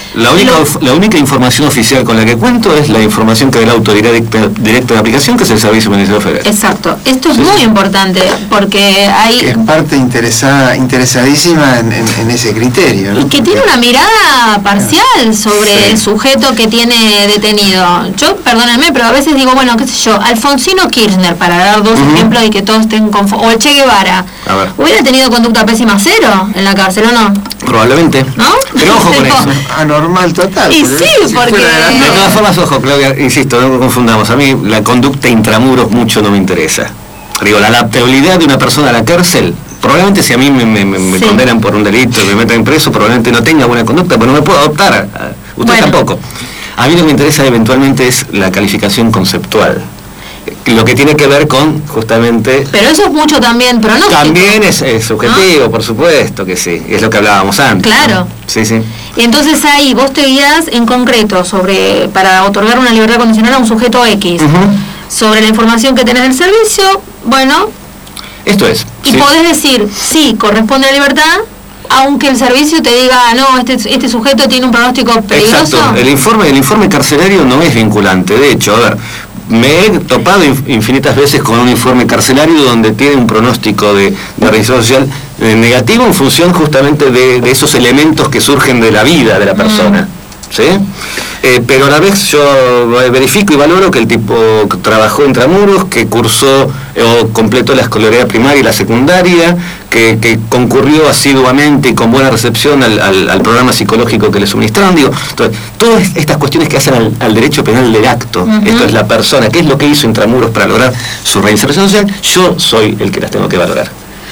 la única información oficial con la que cuento es la información que da el auto directo de aplicación, que es el Servicio Penitenciario Federal. Exacto. Esto es muy importante, porque hay... Que es parte interesadísima en ese criterio, ¿no? Y que tiene una mirada parcial sobre el sujeto que tiene detenido. Yo, perdónenme, pero a veces digo, bueno, qué sé yo, Alfonsino Kirchner, para dar dos ejemplos y que todos estén conformes, o el Che Guevara, ¿hubiera tenido conducta pésima cero en la cárcel o no? Probablemente. ¿No? Pero ojo con eso. Normal total. Y sí, porque... De todas formas, ojo, Claudia, insisto, no confundamos. A mí la conducta intramuros mucho no me interesa. Digo, la adaptabilidad de una persona a la cárcel, probablemente si a mí me condenan por un delito y me meten preso, probablemente no tenga buena conducta, pero no me puedo adoptar. Usted tampoco. A mí lo que me interesa eventualmente es la calificación conceptual. Lo que tiene que ver con, justamente... Pero eso es mucho también pronóstico. También es subjetivo, por supuesto que sí. Es lo que hablábamos antes. Claro. ¿No? Sí. Y entonces ahí vos te guías en concreto para otorgar una libertad condicional a un sujeto X. Sobre la información que tenés del servicio, bueno... Esto es. Y podés decir, sí, corresponde a la libertad, aunque el servicio te diga, no, este sujeto tiene un pronóstico peligroso. Exacto. El informe carcelario no es vinculante. De hecho, a ver... Me he topado infinitas veces con un informe carcelario donde tiene un pronóstico de reinserción social negativo en función justamente de esos elementos que surgen de la vida de la persona. ¿Sí? Pero a la vez yo verifico y valoro que el tipo trabajó intramuros, que cursó o completó la escolaridad primaria y la secundaria, que concurrió asiduamente y con buena recepción al programa psicológico que le suministraron. Digo, entonces, todas estas cuestiones que hacen al derecho penal del acto, esto es la persona, qué es lo que hizo intramuros para lograr su reinserción social, yo soy el que las tengo que valorar.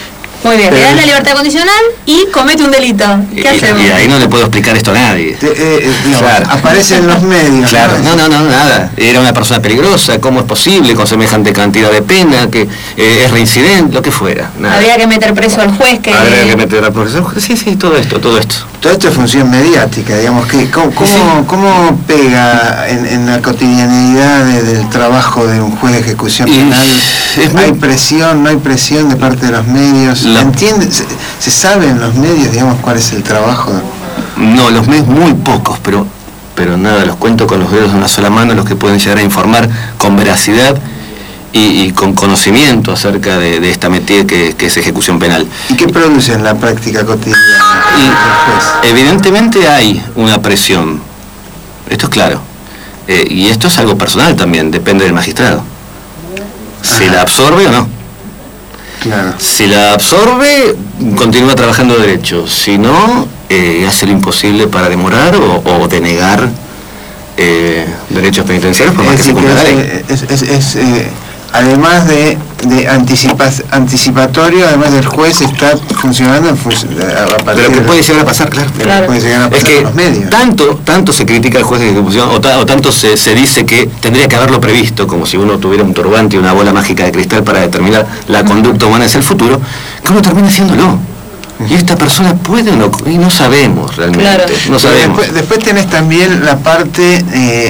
Muy bien, le dan la libertad condicional y comete un delito. ¿Qué hacemos? Y ahí no le puedo explicar esto a nadie. Claro. Aparece en los medios. Claro, no, nada. Era una persona peligrosa, ¿cómo es posible con semejante cantidad de pena, que es reincidente, lo que fuera? Nada. Había que meter preso al juez que... Habría que meter al profesor. Sí, todo esto. Todo esto es función mediática, digamos, que ¿cómo pega en la cotidianidad del trabajo de un juez de ejecución penal? ¿Hay presión, no hay presión de parte de los medios? ¿Entiende? ¿Se sabe en los medios, digamos, cuál es el trabajo? No, los medios muy pocos, pero nada, los cuento con los dedos de una sola mano, los que pueden llegar a informar con veracidad y con conocimiento acerca de esta metida que es ejecución penal. ¿Y qué produce en la práctica cotidiana del juez? Evidentemente hay una presión, esto es claro, y esto es algo personal también, depende del magistrado. Si la absorbe o no. Claro. Si la absorbe, continúa trabajando derecho. Si no, hace lo imposible para demorar o denegar derechos penitenciarios por más que se cumpla la ley. Además de anticipatorio, además del juez está funcionando a partir de lo que puede llegar a pasar, claro. Puede llegar a pasar, es que los medios. Tanto se critica al juez de ejecución o tanto se dice que tendría que haberlo previsto, como si uno tuviera un turbante y una bola mágica de cristal para determinar la conducta humana hacia el futuro, que uno termina haciéndolo. Y esta persona puede o no, y no sabemos realmente. Claro. No sabemos. Después tenés también la parte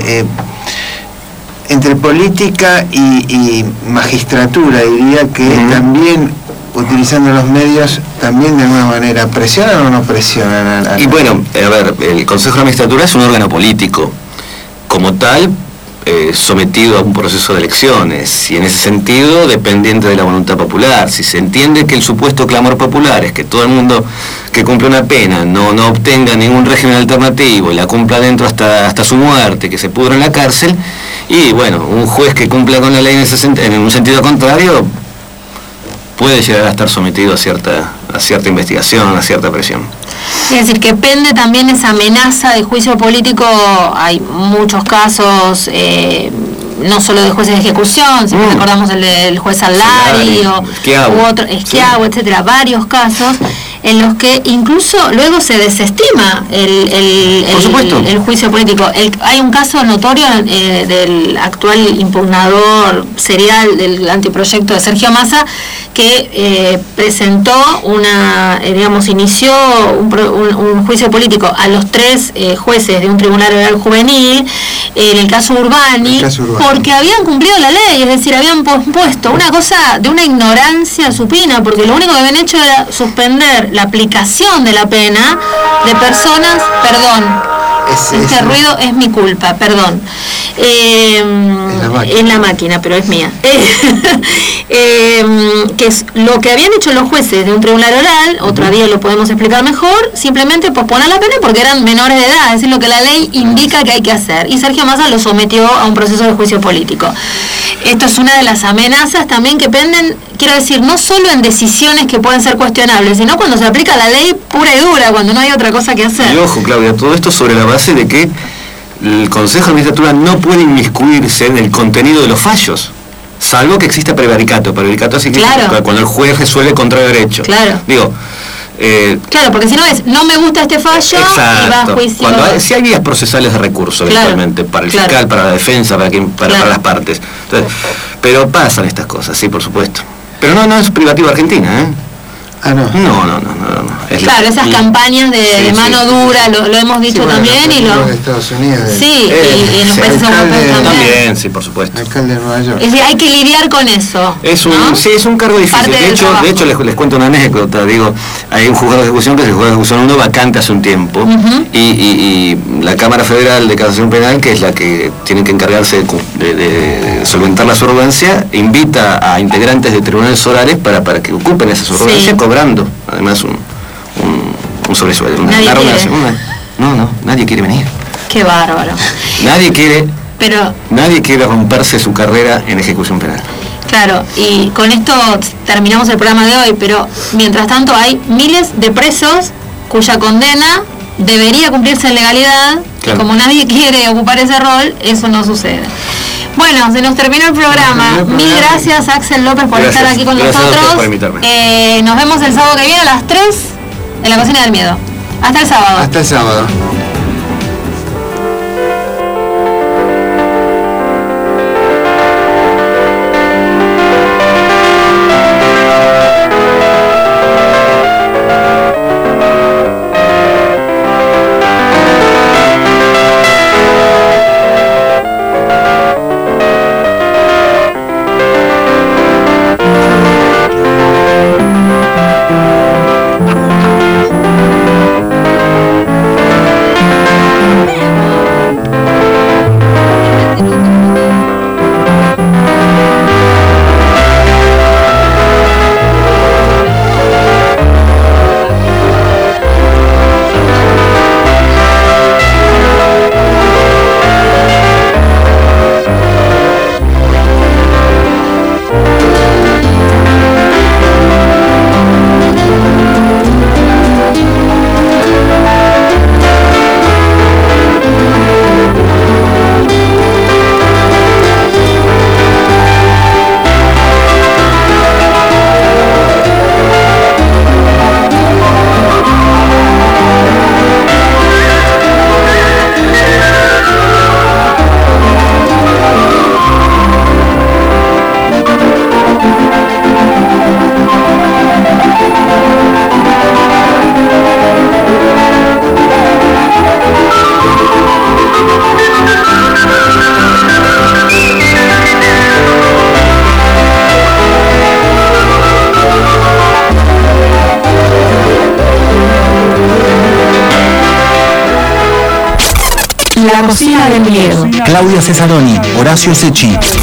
entre política y magistratura, diría que también, utilizando los medios, también de alguna manera, ¿presionan o no presionan? Y bueno, a ver, el Consejo de Magistratura es un órgano político, como tal, sometido a un proceso de elecciones, y en ese sentido dependiente de la voluntad popular. Si se entiende que el supuesto clamor popular es que todo el mundo que cumple una pena no obtenga ningún régimen alternativo y la cumpla dentro hasta su muerte, que se pudra en la cárcel, y bueno, un juez que cumpla con la ley en un sentido contrario puede llegar a estar sometido a cierta investigación, a cierta presión. Es decir, que pende también esa amenaza de juicio político. Hay muchos casos, no solo de jueces de ejecución, siempre recordamos el del juez Allari u otro, Schiavo, etcétera, varios casos en los que incluso luego se desestima el juicio político. Hay un caso notorio del actual impugnador serial del anteproyecto de Sergio Massa, que presentó inició un juicio político a los 3 jueces de un tribunal oral juvenil en el caso Urbani, porque habían cumplido la ley, es decir, habían pospuesto una cosa de una ignorancia supina, porque lo único que habían hecho era suspender la aplicación de la pena de personas, este ruido es mi culpa, perdón. En la máquina, pero es mía. Que es lo que habían hecho los jueces de un tribunal oral, otro día lo podemos explicar mejor, simplemente posponer la pena porque eran menores de edad, es decir, lo que la ley indica que hay que hacer. Y Sergio Massa lo sometió a un proceso de juicio político. Esto es una de las amenazas también que penden, quiero decir, no solo en decisiones que pueden ser cuestionables, sino cuando se aplica la ley pura y dura, cuando no hay otra cosa que hacer. Y ojo, Claudia, todo esto sobre la base de que el Consejo de Magistratura no puede inmiscuirse en el contenido de los fallos, salvo que exista prevaricato. Prevaricato significa cuando el juez resuelve contra derecho. Claro. Digo, claro, porque si no no me gusta este fallo, exacto, y va a juicio. Si hay vías procesales de recurso, eventualmente, para el fiscal, para la defensa, para las partes. Entonces, pero pasan estas cosas, sí, por supuesto. Pero no es privativo Argentina, ¿eh? Ah, no. No. Claro, esas campañas de mano dura, lo hemos dicho también, y lo de Estados Unidos. Sí, y en los países europeos también, sí, por supuesto. Alcalde de Nueva York. Es decir, hay que lidiar con eso. Es un cargo difícil. De hecho les cuento una anécdota. Digo, hay un juzgado de ejecución que es el juzgado de ejecución 1 vacante hace un tiempo, y la Cámara Federal de Casación Penal, que es la que tiene que encargarse de solventar la surrogancia, invita a integrantes de tribunales orales para que ocupen esa surrogancia, cobrando además un sobresueldo. Nadie quiere venir. Qué bárbaro. Nadie quiere romperse su carrera en ejecución penal. Claro, y con esto terminamos el programa de hoy, pero mientras tanto hay miles de presos cuya condena debería cumplirse en legalidad, y como nadie quiere ocupar ese rol, eso no sucede. Bueno, se nos terminó el programa. Mil gracias, Axel López, por estar aquí con nosotros. Por invitarme. Nos vemos el sábado que viene a las 3 en la Cocina del Miedo. Hasta el sábado. Hasta el sábado. La Cocina del Miedo. Claudia Cesaroni, Horacio Secchi.